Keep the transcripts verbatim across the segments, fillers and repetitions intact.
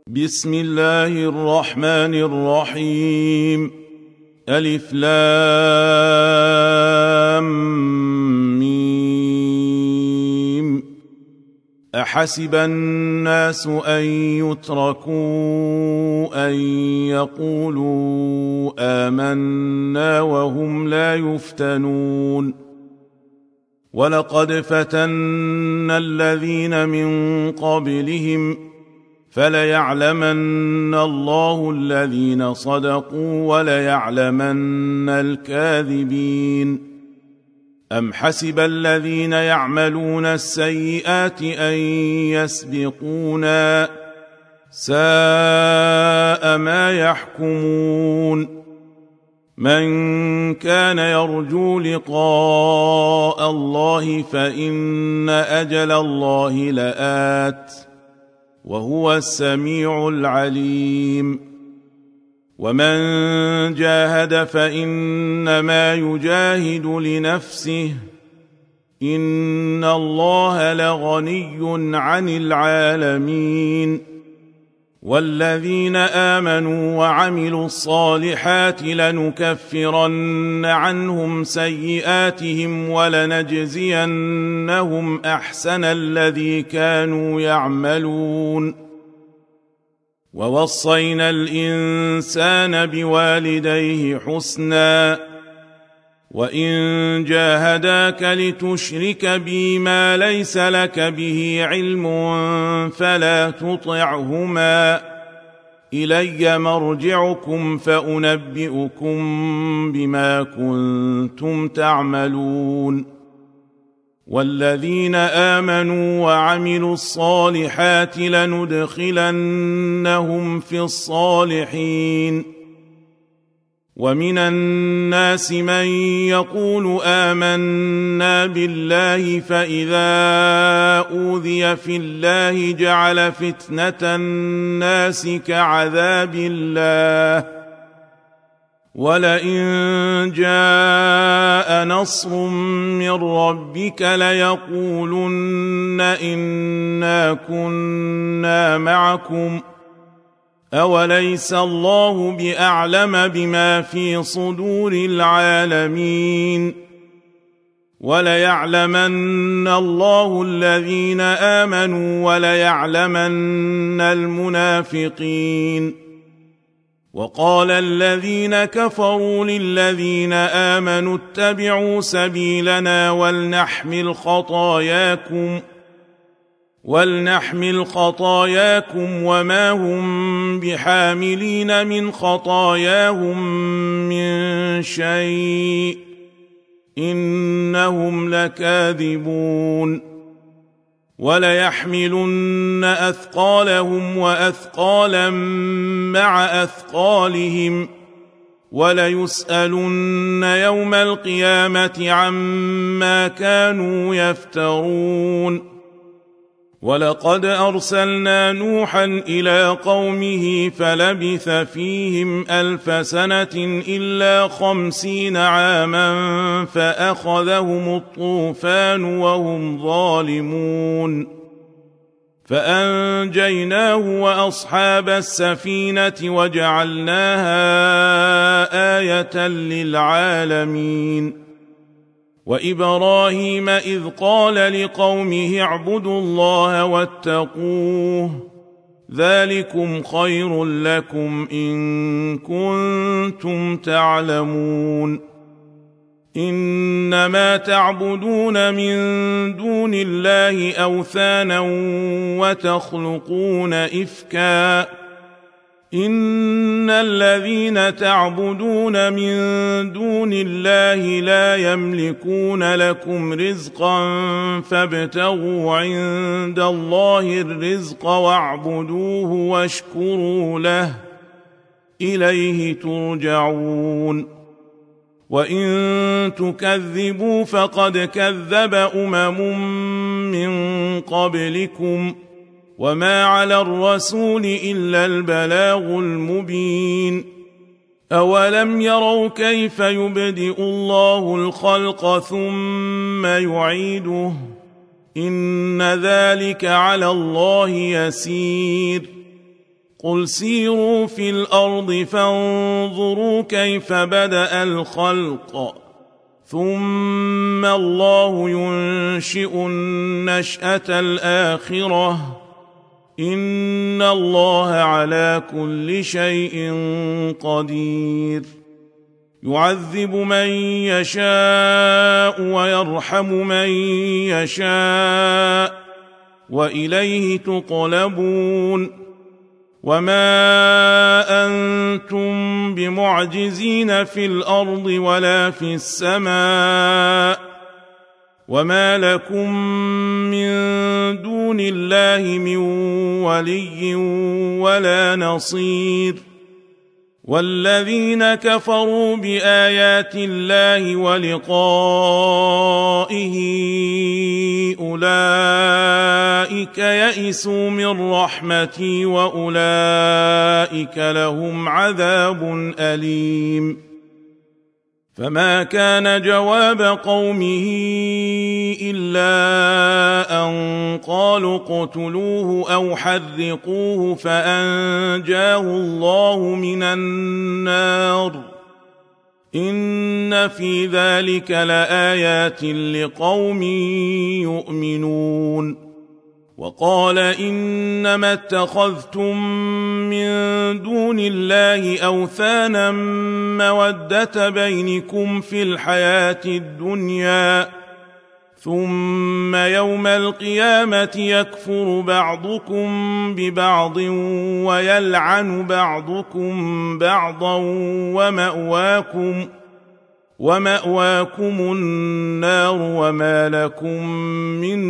بسم الله الرحمن الرحيم. ألف لام ميم. أحسب الناس أن يتركوا أن يقولوا آمنا وهم لا يفتنون. ولقد فتنا الذين من قبلهم فليعلمن الله الذين صدقوا وليعلمن الكاذبين. أم حسب الذين يعملون السيئات أن يسبقونا ساء ما يحكمون. من كان يرجو لقاء الله فإن أجل الله لآت وهو السميع العليم. ومن جاهد فإنما يجاهد لنفسه إن الله لغني عن العالمين. والذين آمنوا وعملوا الصالحات لنكفرن عنهم سيئاتهم ولنجزينهم أحسن الذي كانوا يعملون. ووصينا الإنسان بوالديه حسنا وإن جاهداك لتشرك بي ما ليس لك به علم فلا تطعهما إلي مرجعكم فأنبئكم بما كنتم تعملون. والذين آمنوا وعملوا الصالحات لندخلنهم في الصالحين. ومن الناس من يقول آمنا بالله فإذا أوذي في الله جعل فتنة الناس كعذاب الله ولئن جاء نصر من ربك ليقولن إنا كنا معكم أوليس الله بأعلم بما في صدور العالمين. وليعلمن الله الذين آمنوا وليعلمن المنافقين. وقال الذين كفروا للذين آمنوا اتبعوا سبيلنا ولنحمل خطاياكم ولنحمل خطاياكم وما هم بحاملين من خطاياهم من شيء إنهم لكاذبون. وليحملن أثقالهم وأثقالا مع أثقالهم وليسألن يوم القيامة عما كانوا يفترون. ولقد أرسلنا نوحا إلى قومه فلبث فيهم ألف سنة إلا خمسين عاما فأخذهم الطوفان وهم ظالمون فأنجيناه وأصحاب السفينة وجعلناها آية للعالمين. وإبراهيم إذ قال لقومه اعبدوا الله واتقوه ذلكم خير لكم إن كنتم تعلمون. إنما تعبدون من دون الله أوثانا وتخلقون إفكا إن الذين تعبدون من دون الله لا يملكون لكم رزقا فابتغوا عند الله الرزق واعبدوه واشكروا له إليه ترجعون. وإن تكذبوا فقد كذب أمم من قبلكم وما على الرسول إلا البلاغ المبين. أولم يروا كيف يبدئ الله الخلق ثم يعيده إن ذلك على الله يسير قل سيروا في الأرض فانظروا كيف بدأ الخلق ثم الله ينشئ النشأة الآخرة إن الله على كل شيء قدير يعذب من يشاء ويرحم من يشاء وإليه تقلبون وما أنتم بمعجزين في الأرض ولا في السماء وما لكم من دون الله من ولي ولا نصير والذين كفروا بآيات الله ولقائه أولئك يئسوا من رحمتي وأولئك لهم عذاب أليم فما كان جواب قومه إلا أن قالوا اقتلوه أو حرقوه فأنجاه الله من النار إن في ذلك لآيات لقوم يؤمنون وقال إنما اتخذتم من دون الله أوثانا مودة بينكم في الحياة الدنيا ثم يوم القيامة يكفر بعضكم ببعض ويلعن بعضكم بعضا ومأواكم ومأواكم النار وما لكم من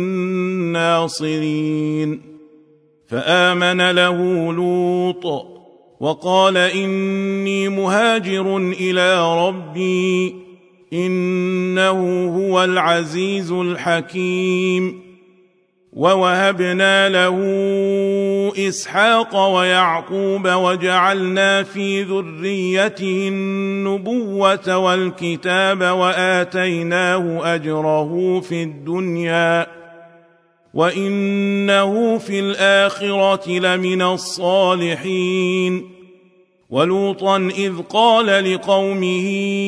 ناصرين فآمن له لوط وقال إني مهاجر إلى ربي إنه هو العزيز الحكيم ووهبنا له إسحاق ويعقوب وجعلنا في ذريته النبوة والكتاب وآتيناه أجره في الدنيا وإنه في الآخرة لمن الصالحين ولوطا إذ قال لقومه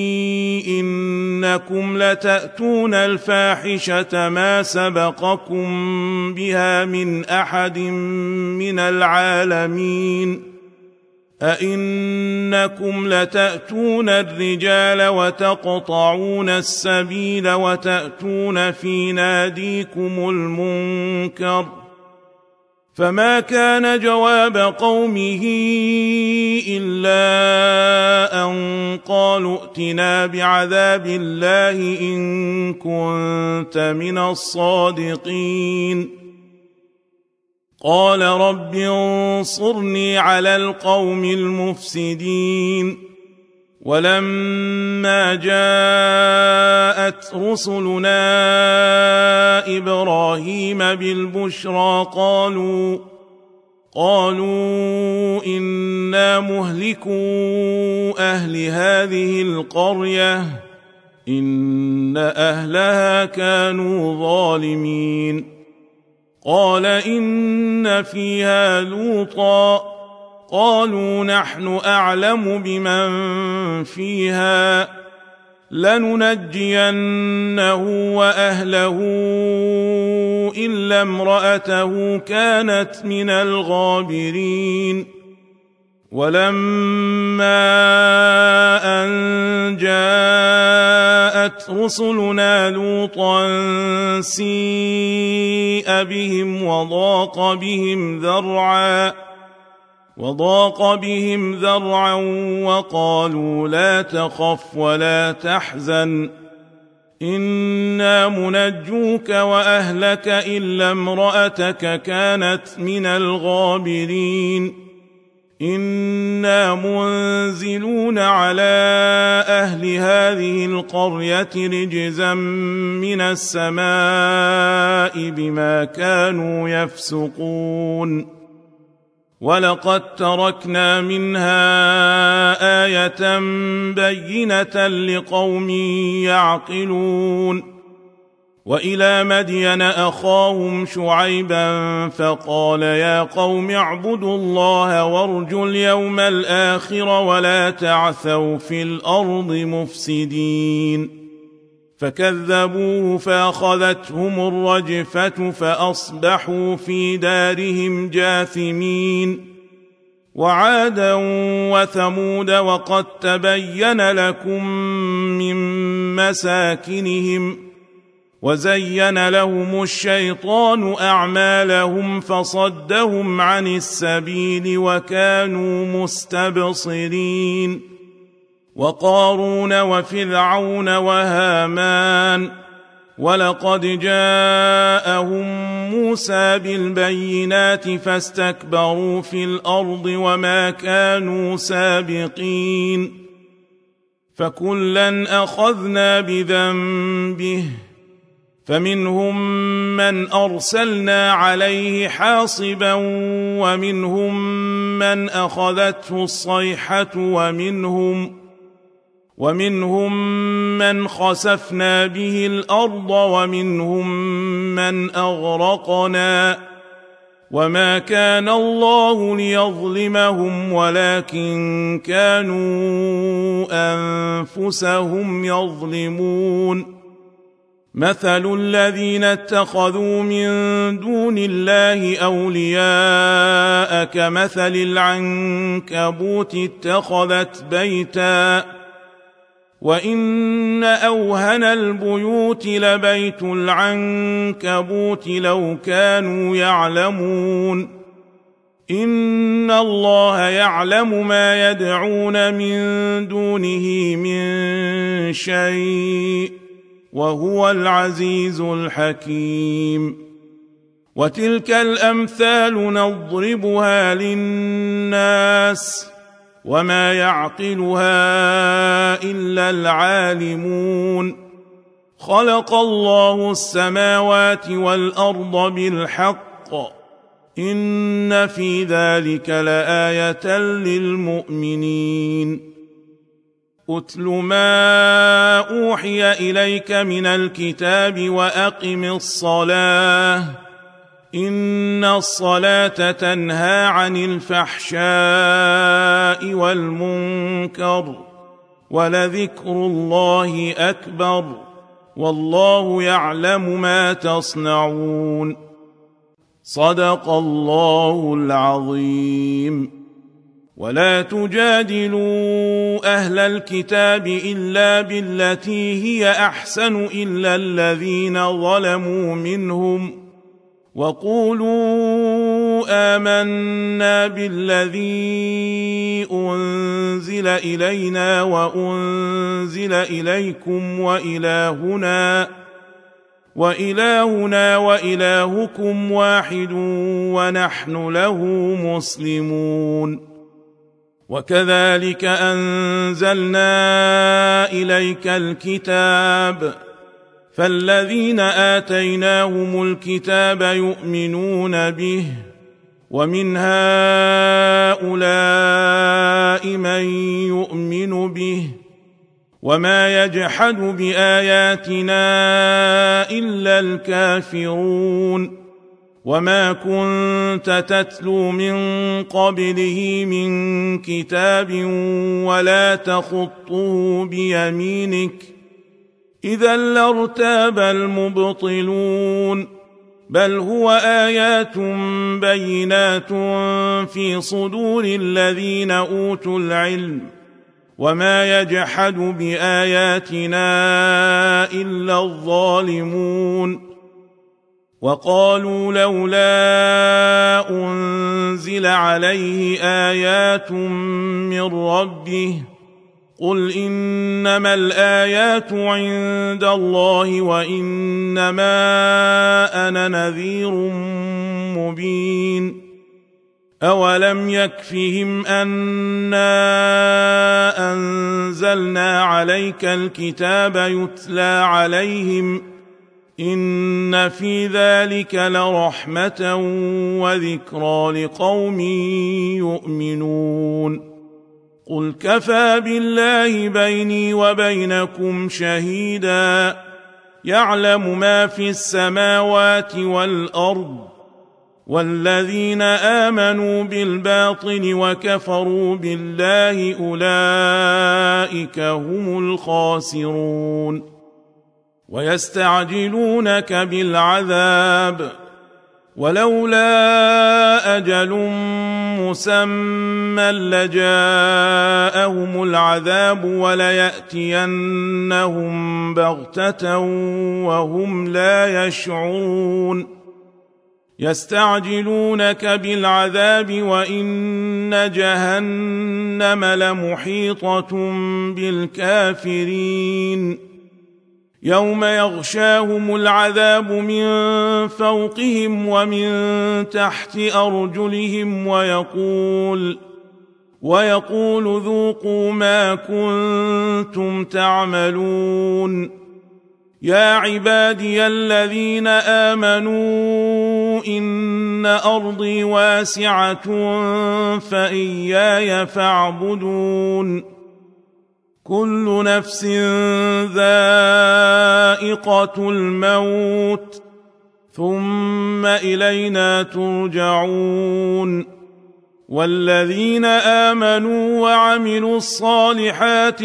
إنكم لتأتون الفاحشة ما سبقكم بها من أحد من العالمين أئنكم لتأتون الرجال وتقطعون السبيل وتأتون في ناديكم المنكر فما كان جواب قومه إلا أن قالوا ائتنا بعذاب الله إن كنت من الصادقين قال رب انصرني على القوم المفسدين ولما جاءت رسلنا إبراهيم بالبشرى قالوا قالوا إنا مهلكو أهل هذه القرية إن أهلها كانوا ظالمين قال إن فيها لوطا قالوا نحن أعلم بمن فيها لننجينه وأهله إلا امرأته كانت من الغابرين ولما أن جاءت رسلنا لوطا سيء بهم وضاق بهم ذرعا وضاق بهم ذرعا وقالوا لا تخف ولا تحزن إنا منجوك وأهلك إلا امرأتك كانت من الغابرين إنا منزلون على أهل هذه القرية رجزا من السماء بما كانوا يفسقون ولقد تركنا منها آية بينة لقوم يعقلون وإلى مدين أخاهم شعيبا فقال يا قوم اعبدوا الله وارجوا اليوم الآخر ولا تعثوا في الأرض مفسدين فكذبوه فأخذتهم الرجفة فأصبحوا في دارهم جاثمين وعادا وثمود وقد تبين لكم من مساكنهم وزين لهم الشيطان أعمالهم فصدهم عن السبيل وكانوا مستبصرين وقارون وفرعون وهامان ولقد جاءهم موسى بالبينات فاستكبروا في الأرض وما كانوا سابقين فكلا أخذنا بذنبه فمنهم من أرسلنا عليه حاصبا ومنهم من أخذته الصيحة ومنهم ومنهم من خسفنا به الأرض ومنهم من أغرقنا وما كان الله ليظلمهم ولكن كانوا أنفسهم يظلمون مثل الذين اتخذوا من دون الله أولياء كمثل العنكبوت اتخذت بيتا وإن أوهن البيوت لبيت العنكبوت لو كانوا يعلمون إن الله يعلم ما يدعون من دونه من شيء وهو العزيز الحكيم وتلك الأمثال نضربها للناس وما يعقلها إلا العالمون خلق الله السماوات والأرض بالحق إن في ذلك لآية للمؤمنين أتل ما أوحي إليك من الكتاب وأقم الصلاة إن الصلاة تنهى عن الفحشاء والمنكر ولذكر الله أكبر والله يعلم ما تصنعون صدق الله العظيم ولا تجادلوا أهل الكتاب إلا بالتي هي أحسن إلا الذين ظلموا منهم وقولوا آمنا بالذي أنزل إلينا وأنزل إليكم وإلهنا وإلهنا وإلهكم واحد ونحن له مسلمون وكذلك أنزلنا إليك الكتاب فالذين آتيناهم الكتاب يؤمنون به ومن هؤلاء من يؤمن به وما يجحد بآياتنا إلا الكافرون وما كنت تتلو من قبله من كتاب ولا تخطه بيمينك إذا لارتاب المبطلون بل هو آيات بينات في صدور الذين أوتوا العلم وما يجحد بآياتنا إلا الظالمون وقالوا لولا أنزل عليه آيات من ربه قل إنما الآيات عند الله وإنما أنا نذير مبين أولم يكفهم أنا أنزلنا عليك الكتاب يتلى عليهم إن في ذلك لرحمة وذكرى لقوم يؤمنون قل كفى بالله بيني وبينكم شهيدا يعلم ما في السماوات والأرض، والذين آمنوا بالباطل وكفروا بالله أولئك هم الخاسرون. ويستعجلونك بالعذاب ولولا أجل مسمى لجاءهم العذاب وليأتينهم بغتة وهم لا يشعرون. يستعجلونك بالعذاب وإن جهنم لمحيطة بالكافرين يوم يغشاهم العذاب من فوقهم ومن تحت أرجلهم ويقول ويقول ذوقوا ما كنتم تعملون. يا عبادي الذين آمنوا إن أرضي واسعة فإياي فاعبدون. كل نفس ذائقة الموت ثم إلينا ترجعون. والذين آمنوا وعملوا الصالحات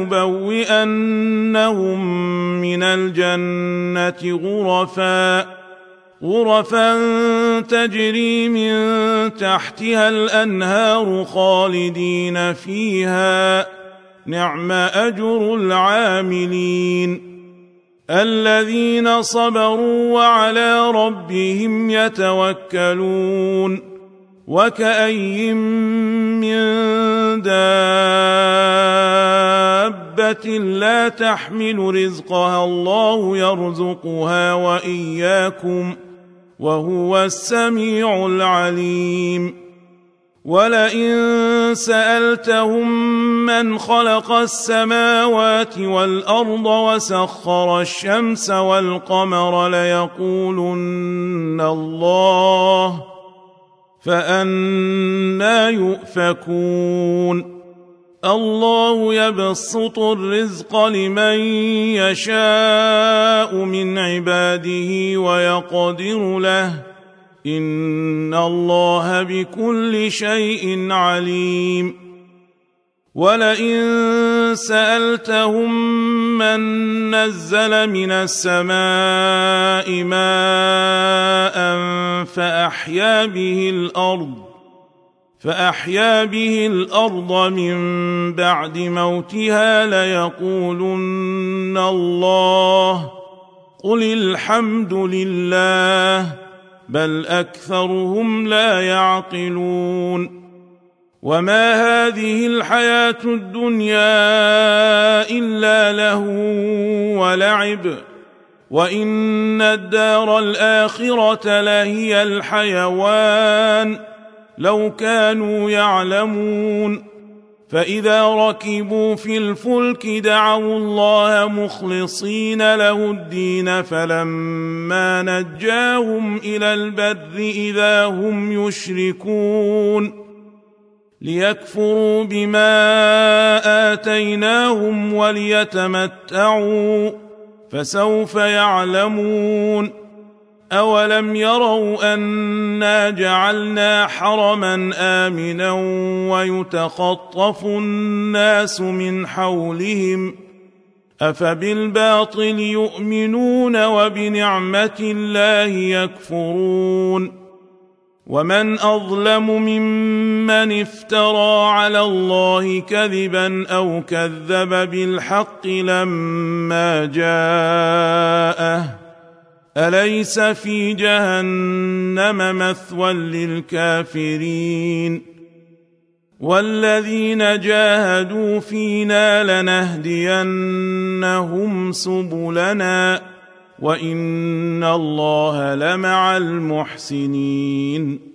لنبوئنهم من الجنة غرفا غرفا تجري من تحتها الأنهار خالدين فيها نعم أجر العاملين. الذين صبروا وعلى ربهم يتوكلون. وكأي من دابة لا تحمل رزقها الله يرزقها وإياكم وهو السميع العليم. ولئن سألتهم من خلق السماوات والأرض وسخر الشمس والقمر ليقولن الله فأنى يؤفكون. الله يبسط الرزق لمن يشاء من عباده ويقدر له إن الله بكل شيء عليم. ولئن سألتهم من نزل من السماء ماء فأحيا به الأرض فأحيا به الأرض من بعد موتها ليقولن الله قل الحمد لله بل أكثرهم لا يعقلون. وما هذه الحياة الدنيا إلا لهو ولعب وإن الدار الآخرة لهي الحيوان لو كانوا يعلمون. فإذا ركبوا في الفلك دعوا الله مخلصين له الدين فلما نجاهم إلى البر إذا هم يشركون ليكفروا بما آتيناهم وليتمتعوا فسوف يعلمون. أولم يروا أنا جعلنا حرما آمنا ويتخطف الناس من حولهم أفبالباطل يؤمنون وبنعمة الله يكفرون. ومن أظلم ممن افترى على الله كذبا أو كذب بالحق لما جاءه أليس في جهنم مثوى للكافرين. والذين جاهدوا فينا لنهدينهم سبلنا وإن الله لمع المحسنين.